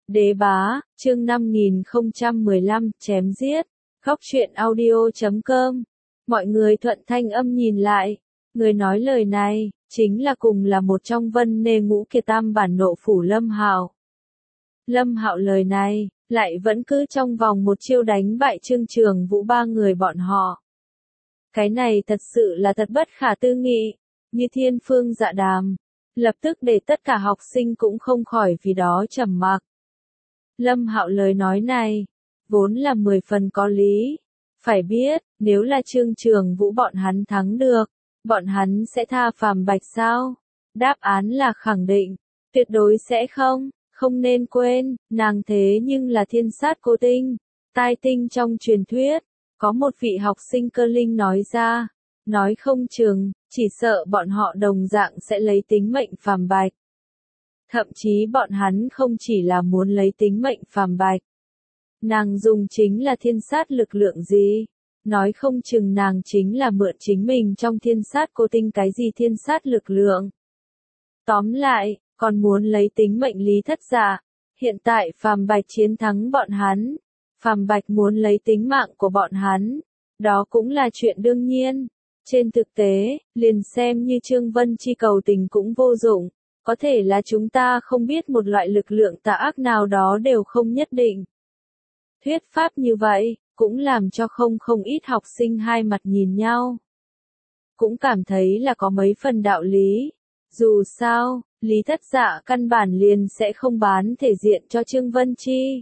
Đế bá, chương 5015, chém giết. Góc truyện audio.com. Mọi người thuận thanh âm nhìn lại. Người nói lời này, chính là cùng là một trong Vân Nê Ngũ Kiệt Tam bản nộ phủ Lâm Hạo. Lâm Hạo lời này, lại vẫn cứ trong vòng một chiêu đánh bại Trương Trường Vũ ba người bọn họ. Cái này thật sự là thật bất khả tư nghị, như thiên phương dạ đàm. Lập tức để tất cả học sinh cũng không khỏi vì đó trầm mặc. Lâm Hạo lời nói này, vốn là 10 phần có lý. Phải biết, nếu là Trương Trường Vũ bọn hắn thắng được, bọn hắn sẽ tha Phàm Bạch sao? Đáp án là khẳng định, tuyệt đối sẽ không. Không nên quên, nàng thế nhưng là thiên sát cô tinh, tai tinh trong truyền thuyết. Có một vị học sinh cơ linh nói ra, nói không chừng, chỉ sợ bọn họ đồng dạng sẽ lấy tính mệnh Phàm Bạch. Thậm chí bọn hắn không chỉ là muốn lấy tính mệnh Phàm Bạch. Nàng dùng chính là thiên sát lực lượng gì? Nói không chừng nàng chính là mượn chính mình trong thiên sát cô tinh cái gì thiên sát lực lượng. Tóm lại, còn muốn lấy tính mệnh Lý Thất Dạ. Hiện tại Phàm Bạch chiến thắng bọn hắn. Phàm Bạch muốn lấy tính mạng của bọn hắn. Đó cũng là chuyện đương nhiên. Trên thực tế, liền xem như Trương Vân Chi cầu tình cũng vô dụng. Có thể là chúng ta không biết một loại lực lượng tà ác nào đó đều không nhất định. Thuyết pháp như vậy, cũng làm cho không ít học sinh hai mặt nhìn nhau. Cũng cảm thấy là có mấy phần đạo lý. Dù sao, Lý Thất Dạ căn bản liền sẽ không bán thể diện cho Trương Vân Chi.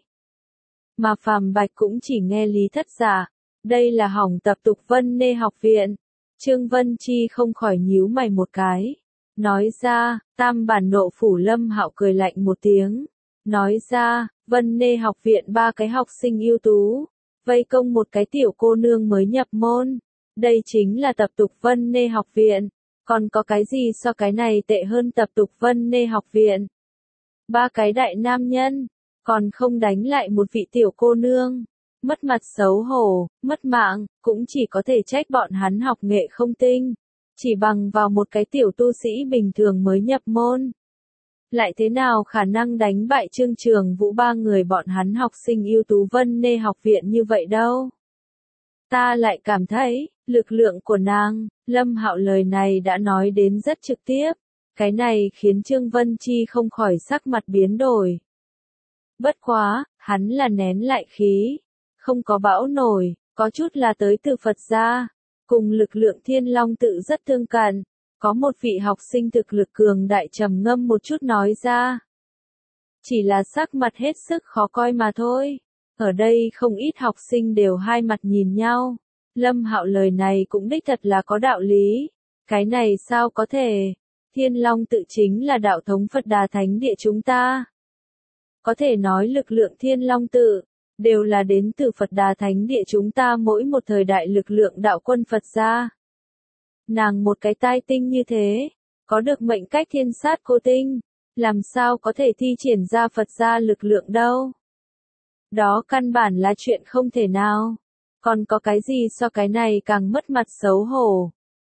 Mà Phàm Bạch cũng chỉ nghe Lý Thất Dạ. Đây là hỏng tập tục Vân Nê học viện. Trương Vân Chi không khỏi nhíu mày một cái. Nói ra, Tam bản nộ phủ Lâm Hạo cười lạnh một tiếng. Nói ra, Vân Nê học viện ba cái học sinh ưu tú. Vây công một cái tiểu cô nương mới nhập môn. Đây chính là tập tục Vân Nê học viện. Còn có cái gì so cái này tệ hơn tập tục Vân Nê học viện? Ba cái đại nam nhân, còn không đánh lại một vị tiểu cô nương. Mất mặt xấu hổ, mất mạng, cũng chỉ có thể trách bọn hắn học nghệ không tinh. Chỉ bằng vào một cái tiểu tu sĩ bình thường mới nhập môn. Lại thế nào khả năng đánh bại Trương Trường Vũ ba người bọn hắn học sinh ưu tú Vân Nê học viện như vậy đâu? Ta lại cảm thấy, lực lượng của nàng, Lâm Hạo lời này đã nói đến rất trực tiếp. Cái này khiến Trương Vân Chi không khỏi sắc mặt biến đổi. Bất quá, hắn là nén lại khí. Không có bão nổi, có chút là tới từ Phật gia. Cùng lực lượng Thiên Long tự rất tương cận. Có một vị học sinh thực lực cường đại trầm ngâm một chút nói ra. Chỉ là sắc mặt hết sức khó coi mà thôi. Ở đây không ít học sinh đều hai mặt nhìn nhau. Lâm Hạo lời này cũng đích thật là có đạo lý. Cái này sao có thể? Thiên Long tự chính là đạo thống Phật Đà Thánh Địa chúng ta. Có thể nói lực lượng Thiên Long tự, đều là đến từ Phật Đà Thánh Địa chúng ta mỗi một thời đại lực lượng đạo quân Phật gia. Nàng một cái tai tinh như thế, có được mệnh cách thiên sát cô tinh, làm sao có thể thi triển ra Phật gia lực lượng đâu. Đó căn bản là chuyện không thể nào. Còn có cái gì so cái này càng mất mặt xấu hổ.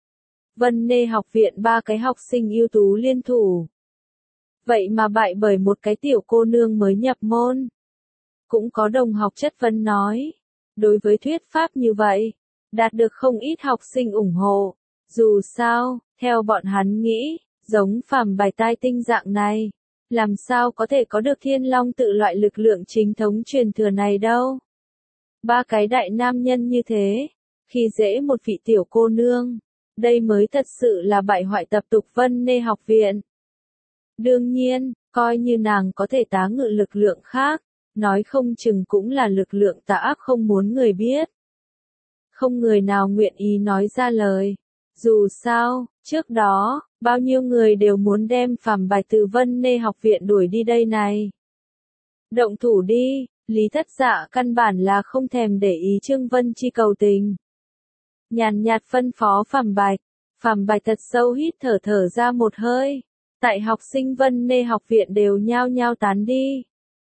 Vân Nê học viện ba cái học sinh ưu tú liên thủ. Vậy mà bại bởi một cái tiểu cô nương mới nhập môn. Cũng có đồng học chất vấn nói. Đối với thuyết pháp như vậy, đạt được không ít học sinh ủng hộ. Dù sao, theo bọn hắn nghĩ, giống Phàm Bạch tai tinh dạng này, làm sao có thể có được Thiên Long tự loại lực lượng chính thống truyền thừa này đâu. Ba cái đại nam nhân như thế, khi dễ một vị tiểu cô nương, đây mới thật sự là bại hoại tập tục Vân Nê học viện. Đương nhiên, coi như nàng có thể tá ngự lực lượng khác, nói không chừng cũng là lực lượng tà ác không muốn người biết. Không người nào nguyện ý nói ra lời. Dù sao, trước đó, bao nhiêu người đều muốn đem Phàm Bạch từ Vân Nê học viện đuổi đi đây này. Động thủ đi, Lý Thất Dạ căn bản là không thèm để ý Trương Vân Chi cầu tình. Nhàn nhạt phân phó Phàm Bạch thật sâu hít thở ra một hơi. Tại học sinh Vân Nê học viện đều nhao nhao tán đi.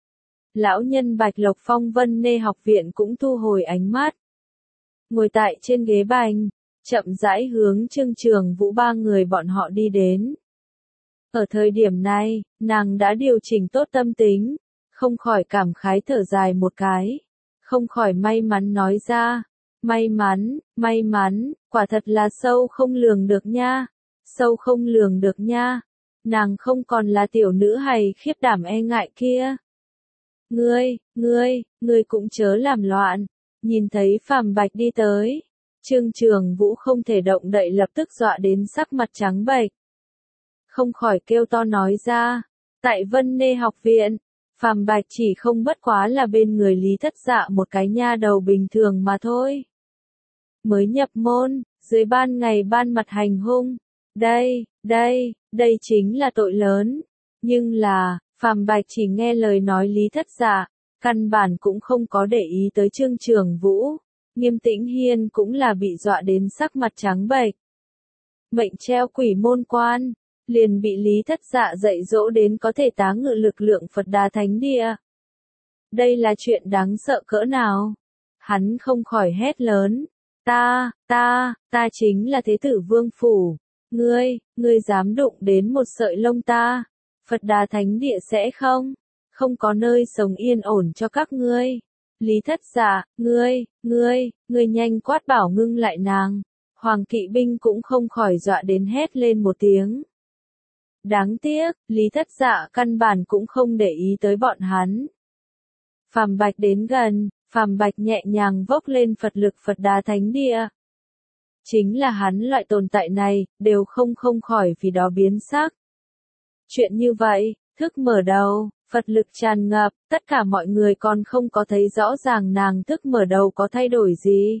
Lão nhân Bạch Lộc Phong Vân Nê học viện cũng thu hồi ánh mắt. Ngồi tại trên ghế bành, chậm rãi hướng Trương Trường Vũ ba người bọn họ đi đến. Ở thời điểm này, nàng đã điều chỉnh tốt tâm tính, không khỏi cảm khái thở dài một cái, không khỏi may mắn nói ra, may mắn, quả thật là sâu không lường được nha, sâu không lường được nha, nàng không còn là tiểu nữ hài khiếp đảm e ngại kia. Ngươi cũng chớ làm loạn, nhìn thấy Phàm Bạch đi tới, Trương Trường Vũ không thể động đậy lập tức dọa đến sắc mặt trắng bệch. Không khỏi kêu to nói ra, tại Vân Nê học viện, Phàm Bạch chỉ không bất quá là bên người Lý Thất Dạ một cái nha đầu bình thường mà thôi. Mới nhập môn, dưới ban ngày ban mặt hành hung, đây chính là tội lớn. Nhưng là, Phàm Bạch chỉ nghe lời nói Lý Thất Dạ, căn bản cũng không có để ý tới Trương Trường Vũ. Nghiêm Tĩnh Hiên cũng là bị dọa đến sắc mặt trắng bệch. Mệnh treo quỷ môn quan, liền bị Lý Thất Dạ dạy dỗ đến có thể tá ngự lực lượng Phật Đà Thánh Địa. Đây là chuyện đáng sợ cỡ nào? Hắn không khỏi hét lớn. Ta chính là Thế Tử Vương Phủ. Ngươi dám đụng đến một sợi lông ta. Phật Đà Thánh Địa sẽ không có nơi sống yên ổn cho các ngươi. Lý Thất Dạ, ngươi nhanh quát bảo ngưng lại nàng. Hoàng kỵ binh cũng không khỏi dọa đến hét lên một tiếng. Đáng tiếc, Lý Thất Dạ căn bản cũng không để ý tới bọn hắn. Phàm Bạch đến gần, Phàm Bạch nhẹ nhàng vốc lên Phật lực Phật Đà Thánh Địa. Chính là hắn loại tồn tại này, đều không khỏi vì đó biến sắc. Chuyện như vậy, thức mở đầu, Phật lực tràn ngập, tất cả mọi người còn không có thấy rõ ràng nàng thức mở đầu có thay đổi gì.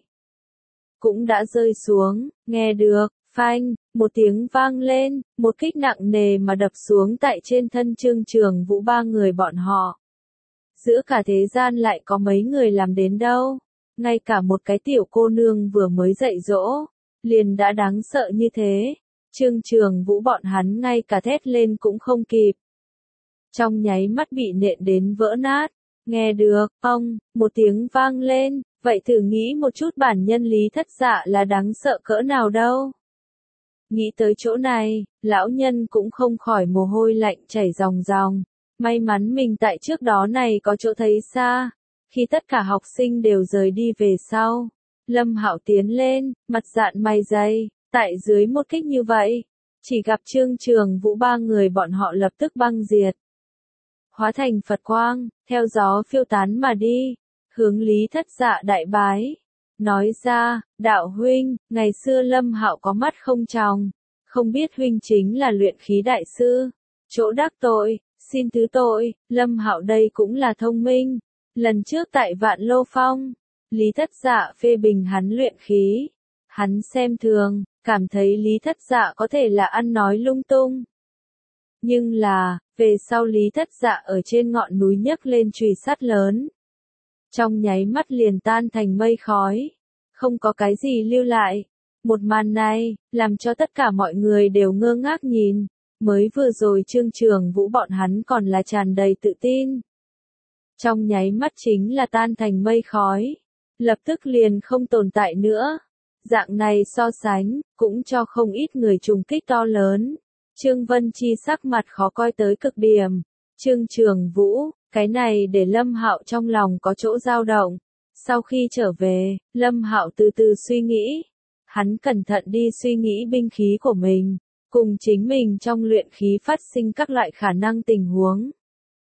Cũng đã rơi xuống, nghe được, phanh, một tiếng vang lên, một kích nặng nề mà đập xuống tại trên thân Trương Trường Vũ ba người bọn họ. Giữa cả thế gian lại có mấy người làm đến đâu, ngay cả một cái tiểu cô nương vừa mới dạy dỗ, liền đã đáng sợ như thế, Trương Trường Vũ bọn hắn ngay cả thét lên cũng không kịp. Trong nháy mắt bị nện đến vỡ nát, nghe được, một tiếng vang lên, vậy thử nghĩ một chút bản nhân Lý Thất Dạ là đáng sợ cỡ nào đâu. Nghĩ tới chỗ này, lão nhân cũng không khỏi mồ hôi lạnh chảy ròng ròng. May mắn mình tại trước đó này có chỗ thấy xa. Khi tất cả học sinh đều rời đi về sau, Lâm Hạo tiến lên, mặt dạn mày dày, tại dưới một kích như vậy, chỉ gặp Trương Trường Vũ ba người bọn họ lập tức băng diệt. Hóa thành Phật quang, theo gió phiêu tán mà đi, hướng Lý Thất Dạ đại bái. Nói ra, đạo huynh, ngày xưa Lâm Hạo có mắt không tròng, không biết huynh chính là luyện khí đại sư. Chỗ đắc tội, xin thứ tội, Lâm Hạo đây cũng là thông minh. Lần trước tại Vạn Lô Phong, Lý Thất Dạ phê bình hắn luyện khí. Hắn xem thường, cảm thấy Lý Thất Dạ có thể là ăn nói lung tung. Nhưng là, về sau Lý Thất Dạ ở trên ngọn núi nhấc lên chùy sắt lớn. Trong nháy mắt liền tan thành mây khói. Không có cái gì lưu lại. Một màn này, làm cho tất cả mọi người đều ngơ ngác nhìn. Mới vừa rồi Trương Trường Vũ bọn hắn còn là tràn đầy tự tin. Trong nháy mắt chính là tan thành mây khói. Lập tức liền không tồn tại nữa. Dạng này so sánh, cũng cho không ít người trùng kích to lớn. Trương Vân Chi sắc mặt khó coi tới cực điểm. Trương Trường Vũ, cái này để Lâm Hạo trong lòng có chỗ dao động. Sau khi trở về, Lâm Hạo từ từ suy nghĩ. Hắn cẩn thận đi suy nghĩ binh khí của mình, cùng chính mình trong luyện khí phát sinh các loại khả năng tình huống.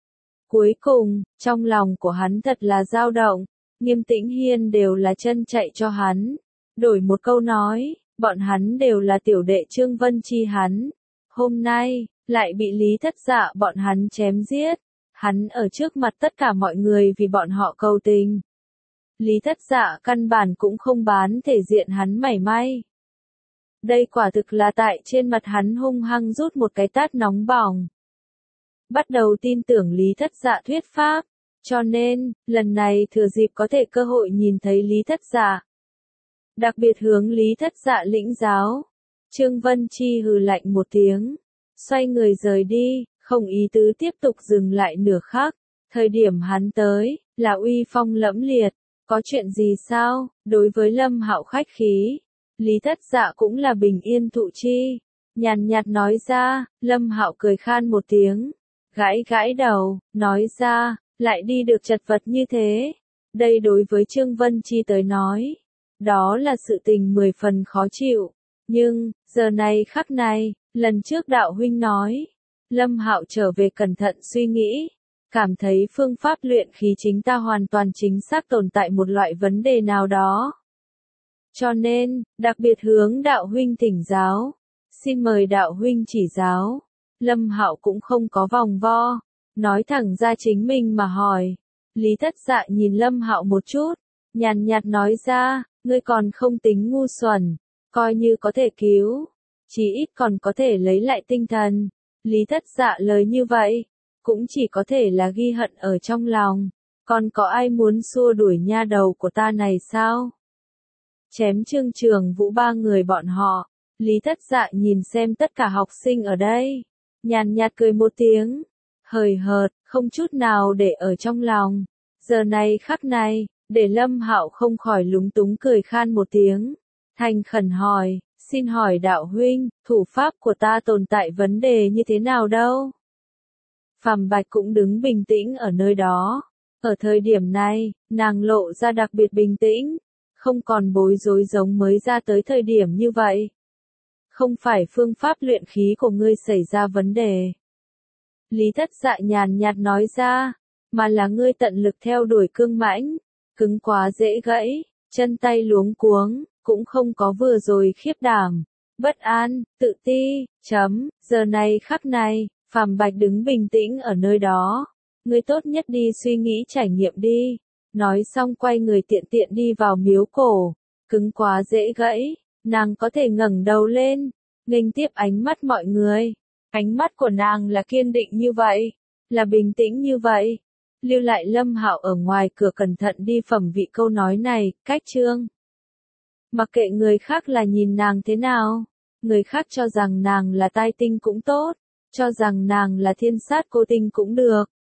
Cuối cùng, trong lòng của hắn thật là dao động, Nghiêm Tĩnh Hiên đều là chân chạy cho hắn. Đổi một câu nói, bọn hắn đều là tiểu đệ Trương Vân Chi hắn. Hôm nay, lại bị Lý Thất Dạ bọn hắn chém giết. Hắn ở trước mặt tất cả mọi người vì bọn họ cầu tình. Lý Thất Dạ căn bản cũng không bán thể diện hắn mảy may. Đây quả thực là tại trên mặt hắn hung hăng rút một cái tát nóng bỏng. Bắt đầu tin tưởng Lý Thất Dạ thuyết pháp, cho nên, lần này thừa dịp có thể cơ hội nhìn thấy Lý Thất Dạ. Đặc biệt hướng Lý Thất Dạ lĩnh giáo. Trương Vân Chi hừ lạnh một tiếng, xoay người rời đi, không ý tứ tiếp tục dừng lại nửa khắc. Thời điểm hắn tới, là uy phong lẫm liệt, có chuyện gì sao? Đối với Lâm Hạo khách khí, Lý Thất Dạ cũng là bình yên thụ chi, nhàn nhạt nói ra. Lâm Hạo cười khan một tiếng, gãi gãi đầu, nói ra, lại đi được chật vật như thế. Đây đối với Trương Vân Chi tới nói, đó là sự tình 10 phần khó chịu. Nhưng, giờ này khắc này, lần trước đạo huynh nói, Lâm Hạo trở về cẩn thận suy nghĩ, cảm thấy phương pháp luyện khí chính ta hoàn toàn chính xác tồn tại một loại vấn đề nào đó. Cho nên, đặc biệt hướng đạo huynh thỉnh giáo. Xin mời đạo huynh chỉ giáo. Lâm Hạo cũng không có vòng vo, nói thẳng ra chính mình mà hỏi. Lý Thất Dạ nhìn Lâm Hạo một chút, nhàn nhạt nói ra, ngươi còn không tính ngu xuẩn, coi như có thể cứu, chí ít còn có thể lấy lại tinh thần. Lý Thất Dạ lời như vậy, cũng chỉ có thể là ghi hận ở trong lòng. Còn có ai muốn xua đuổi nha đầu của ta này sao? Chém Trương Trường Vũ ba người bọn họ, Lý Thất Dạ nhìn xem tất cả học sinh ở đây, nhàn nhạt cười một tiếng, hời hợt, không chút nào để ở trong lòng. Giờ này khắc này, để Lâm Hạo không khỏi lúng túng cười khan một tiếng, thành khẩn hỏi, xin hỏi đạo huynh, thủ pháp của ta tồn tại vấn đề như thế nào đâu? Phàm Bạch cũng đứng bình tĩnh ở nơi đó. Ở thời điểm này, nàng lộ ra đặc biệt bình tĩnh, không còn bối rối giống mới ra tới thời điểm như vậy. Không phải phương pháp luyện khí của ngươi xảy ra vấn đề. Lý Thất Dạ nhàn nhạt nói ra, mà là ngươi tận lực theo đuổi cương mãnh, cứng quá dễ gãy, chân tay luống cuống, cũng không có vừa rồi khiếp đảm, bất an, tự ti, giờ này khắc này, Phàm Bạch đứng bình tĩnh ở nơi đó, ngươi tốt nhất đi suy nghĩ trải nghiệm đi. Nói xong quay người tiện tiện đi vào miếu cổ, cứng quá dễ gãy, nàng có thể ngẩng đầu lên, nghênh tiếp ánh mắt mọi người. Ánh mắt của nàng là kiên định như vậy, là bình tĩnh như vậy. Lưu lại Lâm Hạo ở ngoài cửa cẩn thận đi phẩm vị câu nói này, cách Trương. Mặc kệ người khác là nhìn nàng thế nào, người khác cho rằng nàng là tai tinh cũng tốt, cho rằng nàng là thiên sát cô tinh cũng được.